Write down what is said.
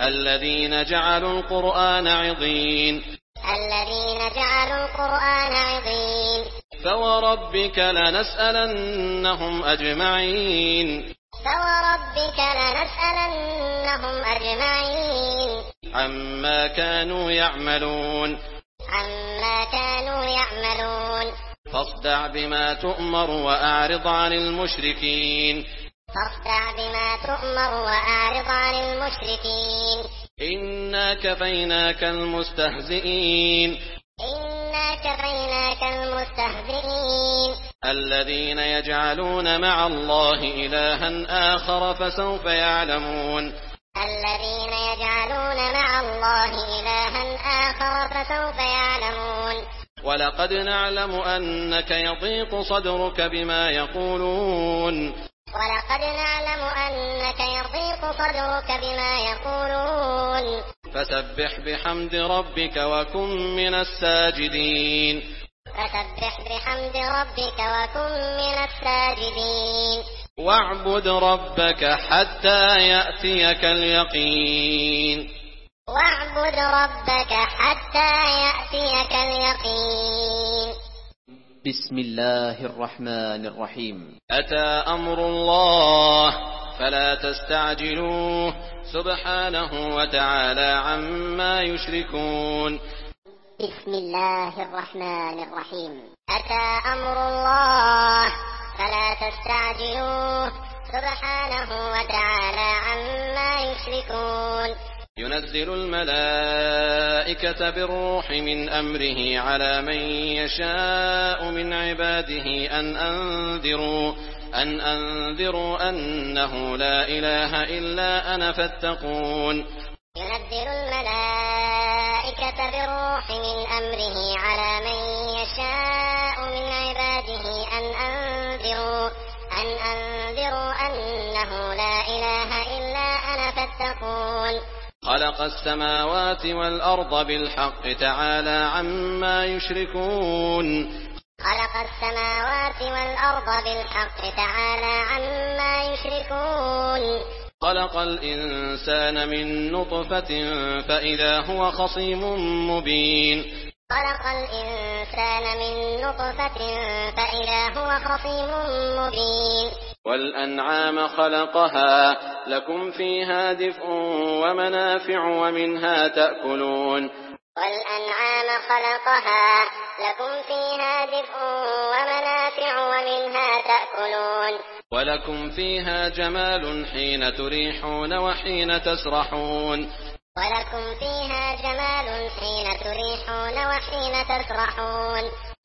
الذين جعلوا القرآن عضين فوربك لنسألنهم أجمعين عما كانوا يعملون فاصدع بما تؤمر وأعرض عن المشركين إنا كفيناك المستهزئين الذين يجعلون مع الله إلها آخر فسوف يعلمون ولقد نعلم أنك يضيق صدرك بما يقولون فسبح بحمد ربك وكن من الساجدين واعبد ربك حتى يأتيك اليقين بسم الله الرحمن الرحيم أتى أمر الله فلا تستعجلوه سبحانه وتعالى عما يشركون بسم الله الرحمن الرحيم أتى أمر الله فلا تستعجلوه سبحانه وتعالى عما يشركون ينزل الملائكة بالروح من أمره على من يشاء من عباده أن أنذروا أنه لا إله إلا أنا فاتقون ينزل الملائكة بالروح من أمره على من يشاء من عباده أن أنذروا أنه لا إله إلا أنا فاتقون خلق السماوات والأرض بالحق تعالى عما يشركون خلق الإنسان من نطفة فإذا هو خصيم مبين والأنعام خلقها لكم فيها دفء ومنافع ومنها تأكلون ولكم فيها جمال حين تريحون وحين تسرحون